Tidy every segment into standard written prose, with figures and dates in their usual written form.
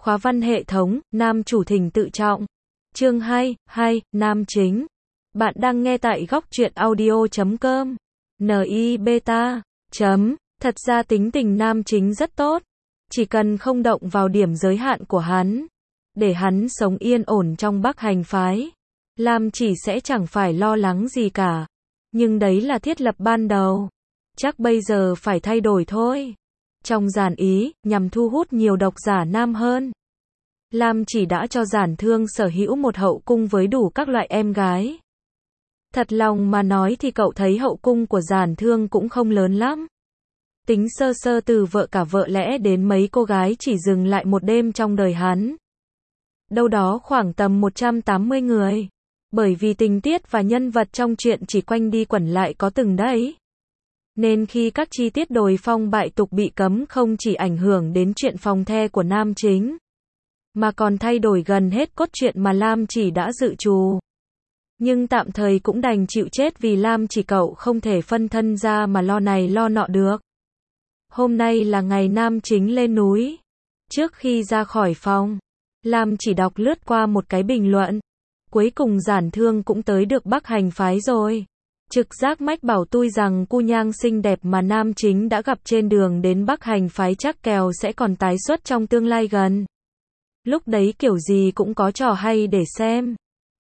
Khóa văn hệ thống, nam chủ thỉnh tự trọng. Chương 2, nam chính. Bạn đang nghe tại góc truyện audio.com. Ni beta. Thật ra tính tình nam chính rất tốt. Chỉ cần không động vào điểm giới hạn của hắn. Để hắn sống yên ổn trong Bắc Hành phái. Lam Chỉ sẽ chẳng phải lo lắng gì cả. Nhưng đấy là thiết lập ban đầu. Chắc bây giờ phải thay đổi thôi. Trong Giản Ý, nhằm thu hút nhiều độc giả nam hơn. Lam Chỉ đã cho Giản Thương sở hữu một hậu cung với đủ các loại em gái. Thật lòng mà nói thì cậu thấy hậu cung của Giản Thương cũng không lớn lắm. Tính sơ sơ từ vợ cả vợ lẽ đến mấy cô gái chỉ dừng lại một đêm trong đời hắn. Đâu đó khoảng tầm 180 người. Bởi vì tình tiết và nhân vật trong truyện chỉ quanh đi quẩn lại có từng đấy. Nên khi các chi tiết đồi phong bại tục bị cấm không chỉ ảnh hưởng đến chuyện phòng the của nam chính, mà còn thay đổi gần hết cốt truyện mà Lam Chỉ đã dự trù. Nhưng tạm thời cũng đành chịu chết vì Lam Chỉ cậu không thể phân thân ra mà lo này lo nọ được. Hôm nay là ngày nam chính lên núi. Trước khi ra khỏi phòng, Lam Chỉ đọc lướt qua một cái bình luận. Cuối cùng Giản Thương cũng tới được Bắc Hành phái rồi. Trực giác mách bảo tôi rằng cô nhang xinh đẹp mà nam chính đã gặp trên đường đến Bắc Hành phái chắc kèo sẽ còn tái xuất trong tương lai gần. Lúc đấy kiểu gì cũng có trò hay để xem.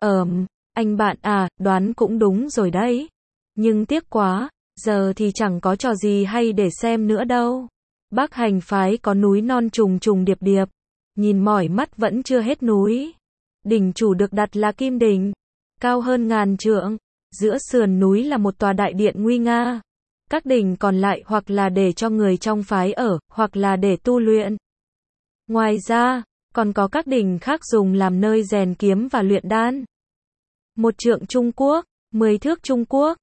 Anh bạn à, đoán cũng đúng rồi đấy. Nhưng tiếc quá, giờ thì chẳng có trò gì hay để xem nữa đâu. Bắc Hành phái có núi non trùng trùng điệp điệp. Nhìn mỏi mắt vẫn chưa hết núi. Đỉnh chủ được đặt là Kim Đỉnh, cao hơn ngàn trượng. Giữa sườn núi là một tòa đại điện nguy nga. Các đỉnh còn lại hoặc là để cho người trong phái ở, hoặc là để tu luyện. Ngoài ra, còn có các đỉnh khác dùng làm nơi rèn kiếm và luyện đan. 1 trượng Trung Quốc, 10 thước Trung Quốc,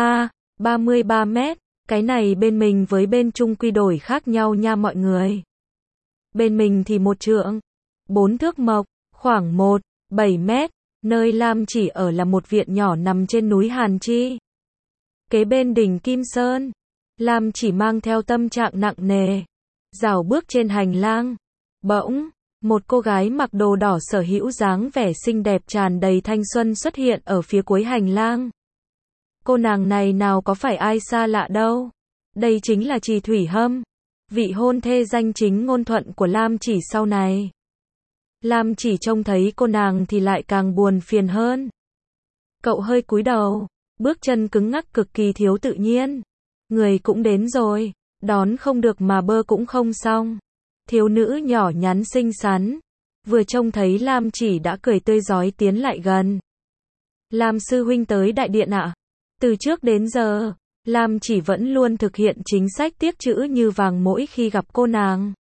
33 mét. Cái này bên mình với bên Trung quy đổi khác nhau nha mọi người. Bên mình thì 1 trượng, 4 thước mộc, khoảng 7 mét. Nơi Lam Chỉ ở là một viện nhỏ nằm trên núi Hàn Chi. Kế bên đỉnh Kim Sơn, Lam Chỉ mang theo tâm trạng nặng nề. Rảo bước trên hành lang. Bỗng, một cô gái mặc đồ đỏ sở hữu dáng vẻ xinh đẹp tràn đầy thanh xuân xuất hiện ở phía cuối hành lang. Cô nàng này nào có phải ai xa lạ đâu. Đây chính là Trì Thủy Hâm, vị hôn thê danh chính ngôn thuận của Lam Chỉ sau này. Lam Chỉ trông thấy cô nàng thì lại càng buồn phiền hơn. Cậu hơi cúi đầu, bước chân cứng ngắc cực kỳ thiếu tự nhiên. Người cũng đến rồi, đón không được mà bơ cũng không xong. Thiếu nữ nhỏ nhắn xinh xắn, vừa trông thấy Lam Chỉ đã cười tươi rói tiến lại gần. Lam sư huynh tới đại điện ạ. Từ trước đến giờ, Lam Chỉ vẫn luôn thực hiện chính sách tiếc chữ như vàng mỗi khi gặp cô nàng.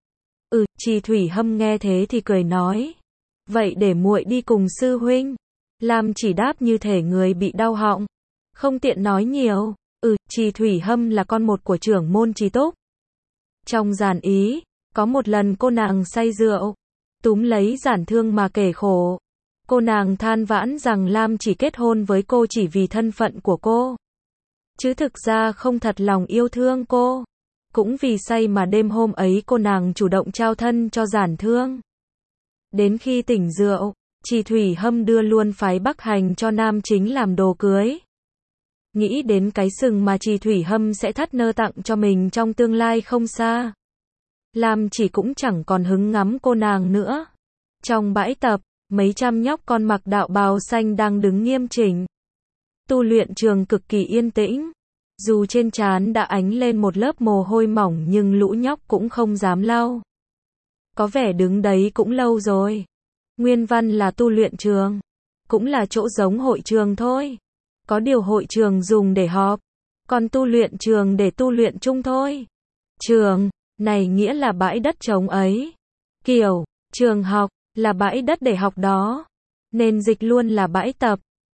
Trì Thủy Hâm nghe thế thì cười nói. Vậy để muội đi cùng sư huynh. Lam Chỉ đáp như thể người bị đau họng. Không tiện nói nhiều. Trì Thủy Hâm là con một của trưởng môn Trì Túc. Trong Giản Ý, có một lần cô nàng say rượu, túm lấy Giản Thương mà kể khổ. Cô nàng than vãn rằng Lam Chỉ kết hôn với cô chỉ vì thân phận của cô. Chứ thực ra không thật lòng yêu thương cô. Cũng vì say mà đêm hôm ấy cô nàng chủ động trao thân cho Giản Thương. Đến khi tỉnh rượu, Trì Thủy Hâm đưa luôn phái Bắc Hành cho nam chính làm đồ cưới. Nghĩ đến cái sừng mà Trì Thủy Hâm sẽ thắt nơ tặng cho mình trong tương lai không xa. Lam Chỉ cũng chẳng còn hứng ngắm cô nàng nữa. Trong bãi tập, mấy trăm nhóc con mặc đạo bào xanh đang đứng nghiêm chỉnh. Tu luyện trường cực kỳ yên tĩnh. Dù trên trán đã ánh lên một lớp mồ hôi mỏng nhưng lũ nhóc cũng không dám lau. Có vẻ đứng đấy cũng lâu rồi. Nguyên văn là tu luyện trường. Cũng là chỗ giống hội trường thôi. Có điều hội trường dùng để họp. Còn tu luyện trường để tu luyện chung thôi. Trường, này nghĩa là bãi đất trống ấy. Kiểu, trường học, là bãi đất để học đó. Nên dịch luôn là bãi tập.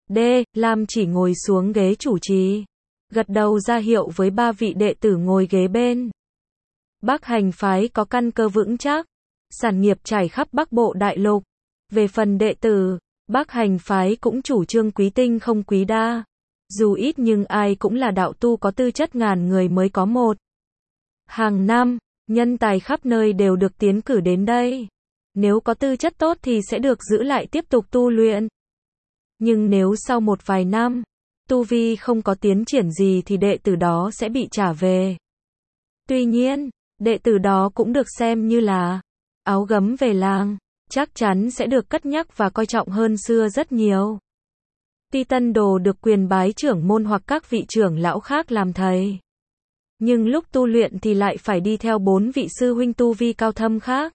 Lam Chỉ ngồi xuống ghế chủ trì. Gật đầu ra hiệu với 3 vị đệ tử ngồi ghế bên. Bắc Hành phái có căn cơ vững chắc, sản nghiệp trải khắp Bắc Bộ Đại Lục. Về phần đệ tử, Bắc Hành phái cũng chủ trương quý tinh không quý đa. Dù ít nhưng ai cũng là đạo tu có tư chất ngàn người mới có một. Hàng năm, nhân tài khắp nơi đều được tiến cử đến đây. Nếu có tư chất tốt thì sẽ được giữ lại tiếp tục tu luyện. Nhưng nếu sau một vài năm, tu vi không có tiến triển gì thì đệ tử đó sẽ bị trả về. Tuy nhiên, đệ tử đó cũng được xem như là áo gấm về làng, chắc chắn sẽ được cất nhắc và coi trọng hơn xưa rất nhiều. Ti tân đồ được quyền bái trưởng môn hoặc các vị trưởng lão khác làm thầy. Nhưng lúc tu luyện thì lại phải đi theo 4 vị sư huynh tu vi cao thâm khác.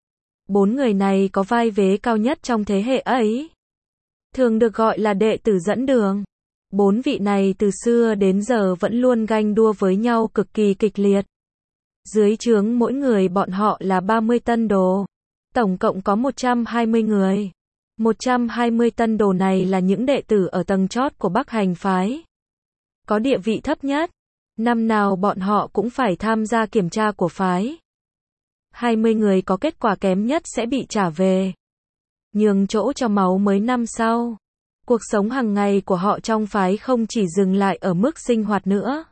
4 người này có vai vế cao nhất trong thế hệ ấy. Thường được gọi là đệ tử dẫn đường. 4 vị này từ xưa đến giờ vẫn luôn ganh đua với nhau cực kỳ kịch liệt. Dưới trướng mỗi người bọn họ là 30 tân đồ. Tổng cộng có 120 người. 120 tân đồ này là những đệ tử ở tầng chót của Bắc Hành phái. Có địa vị thấp nhất. Năm nào bọn họ cũng phải tham gia kiểm tra của phái. 20 người có kết quả kém nhất sẽ bị trả về. Nhường chỗ cho máu mới năm sau. Cuộc sống hàng ngày của họ trong phái không chỉ dừng lại ở mức sinh hoạt nữa,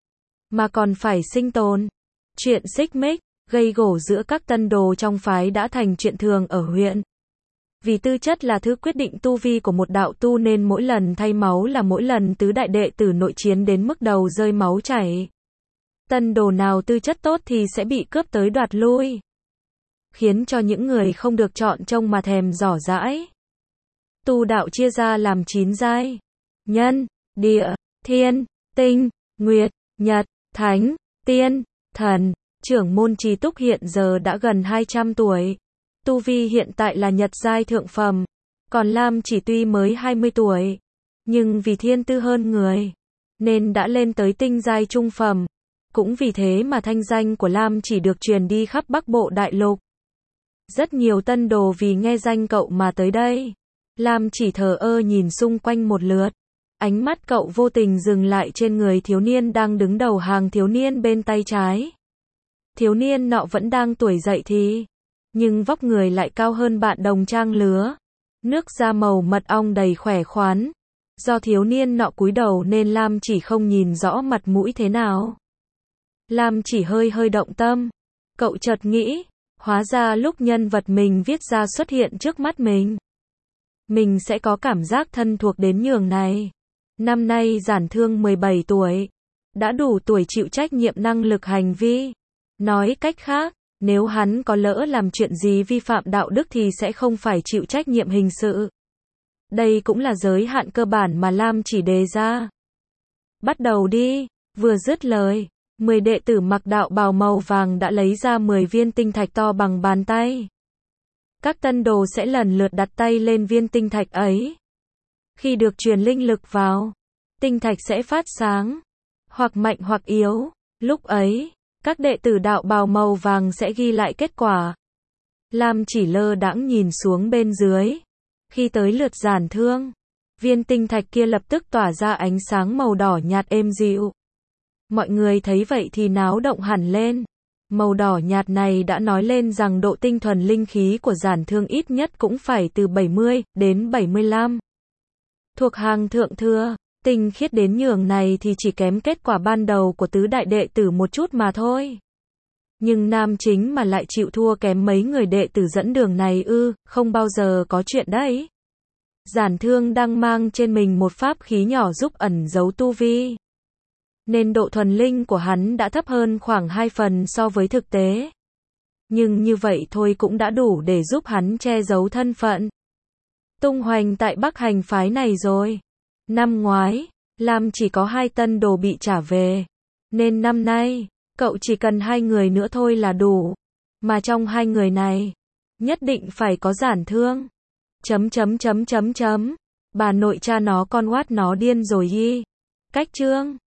mà còn phải sinh tồn. Chuyện xích mích, gây gổ giữa các tân đồ trong phái đã thành chuyện thường ở huyện. Vì tư chất là thứ quyết định tu vi của một đạo tu nên mỗi lần thay máu là mỗi lần tứ đại đệ tử nội chiến đến mức đầu rơi máu chảy. Tân đồ nào tư chất tốt thì sẽ bị cướp tới đoạt lui, khiến cho những người không được chọn trông mà thèm giỏ giãi. Tu đạo chia ra làm 9 giai: nhân, địa, thiên, tinh, nguyệt, nhật, thánh, tiên, thần. Trưởng môn Trì Túc hiện giờ đã gần 200 tuổi. Tu vi hiện tại là nhật giai thượng phẩm. Còn Lam Chỉ tuy mới 20 tuổi, nhưng vì thiên tư hơn người, nên đã lên tới tinh giai trung phẩm. Cũng vì thế mà thanh danh của Lam Chỉ được truyền đi khắp Bắc Bộ Đại Lục. Rất nhiều tân đồ vì nghe danh cậu mà tới đây. Lam Chỉ thờ ơ nhìn xung quanh một lượt. Ánh mắt cậu vô tình dừng lại trên người thiếu niên đang đứng đầu hàng thiếu niên bên tay trái. Thiếu niên nọ vẫn đang tuổi dậy thì, nhưng vóc người lại cao hơn bạn đồng trang lứa. Nước da màu mật ong đầy khỏe khoắn. Do thiếu niên nọ cúi đầu nên Lam Chỉ không nhìn rõ mặt mũi thế nào. Lam Chỉ hơi động tâm. Cậu chợt nghĩ, hóa ra lúc nhân vật mình viết ra xuất hiện trước mắt mình sẽ có cảm giác thân thuộc đến nhường này. Năm nay Giản Thương 17 tuổi, đã đủ tuổi chịu trách nhiệm năng lực hành vi. Nói cách khác, nếu hắn có lỡ làm chuyện gì vi phạm đạo đức thì sẽ không phải chịu trách nhiệm hình sự. Đây cũng là giới hạn cơ bản mà Lam Chỉ đề ra. Bắt đầu đi. Vừa dứt lời, 10 đệ tử mặc đạo bào màu vàng đã lấy ra 10 viên tinh thạch to bằng bàn tay. Các tân đồ sẽ lần lượt đặt tay lên viên tinh thạch ấy. Khi được truyền linh lực vào, tinh thạch sẽ phát sáng, hoặc mạnh hoặc yếu. Lúc ấy, các đệ tử đạo bào màu vàng sẽ ghi lại kết quả. Lam Chỉ lơ đãng nhìn xuống bên dưới. Khi tới lượt Giản Thương, viên tinh thạch kia lập tức tỏa ra ánh sáng màu đỏ nhạt êm dịu. Mọi người thấy vậy thì náo động hẳn lên. Màu đỏ nhạt này đã nói lên rằng độ tinh thuần linh khí của Giản Thương ít nhất cũng phải từ 70 đến 75. Thuộc hàng thượng thừa, tinh khiết đến nhường này thì chỉ kém kết quả ban đầu của tứ đại đệ tử một chút mà thôi. Nhưng nam chính mà lại chịu thua kém mấy người đệ tử dẫn đường này không bao giờ có chuyện đấy. Giản Thương đang mang trên mình một pháp khí nhỏ giúp ẩn giấu tu vi, nên độ thuần linh của hắn đã thấp hơn khoảng 2 phần so với thực tế. Nhưng như vậy thôi cũng đã đủ để giúp hắn che giấu thân phận tung hoành tại Bắc Hành phái này rồi. Năm ngoái, Lam chỉ có 2 tân đồ bị trả về, nên năm nay, cậu chỉ cần 2 người nữa thôi là đủ. Mà trong 2 người này, nhất định phải có Giản Thương. Bà nội cha nó con quát nó điên rồi y. Cách chương